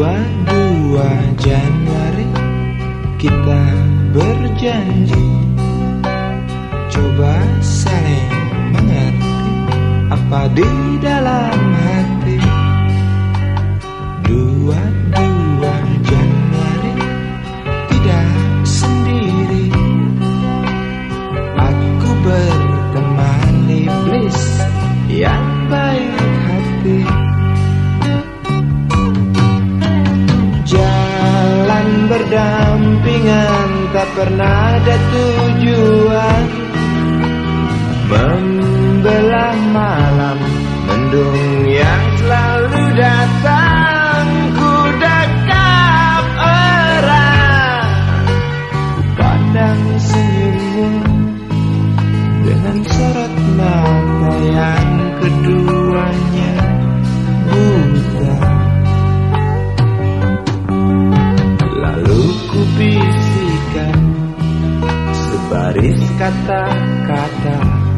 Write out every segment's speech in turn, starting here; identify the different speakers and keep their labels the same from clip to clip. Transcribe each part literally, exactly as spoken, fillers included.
Speaker 1: dua Januari kita berjanji, coba saling mengerti apa di dalam hati. Dua dua Januari tidak sendiri, aku berteman iblis yang baik hati. Jalan berdampingan tak pernah ada tujuan, membelah malam mendung yang selalu datang. Ku dekap erat, ku pandang senyummu dengan sorot mata yang keduanya buta. Lalu ku bisikan sebaris kata-kata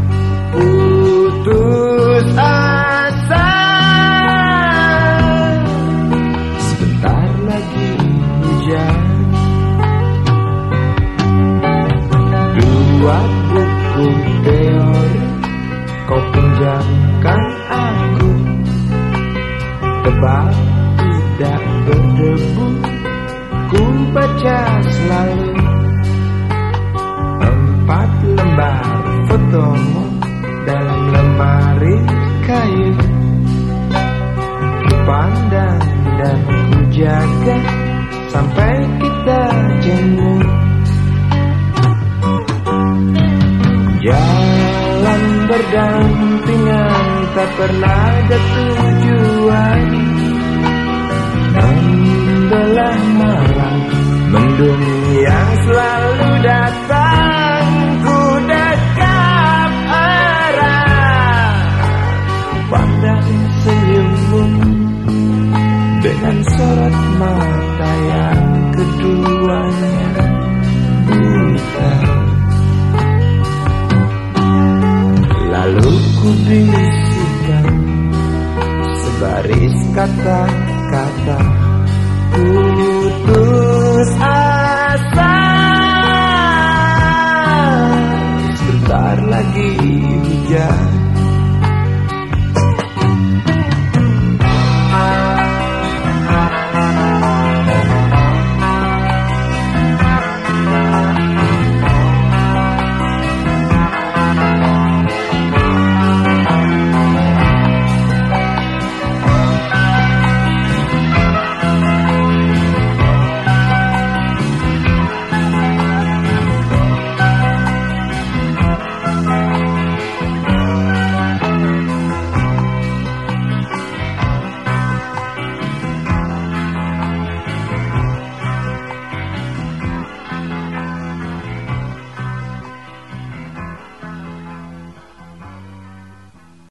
Speaker 1: putus asa. Sebentar lagi hujan. Dua buku teori kau pinjamkan aku, tebal tidak berdebu, ku baca selalu. Empat lembar fotomu dalam lemari kayu, ku pandang dan ku jaga sampai kita jemu. Jalan berdampingan tak pernah ada tujuan, membelah malam mendung yang selalu datang. Ku dekap erat, pandang senyummu dengan sorot mata yang keduanya buta. Lalu ku bisikan sebaris kata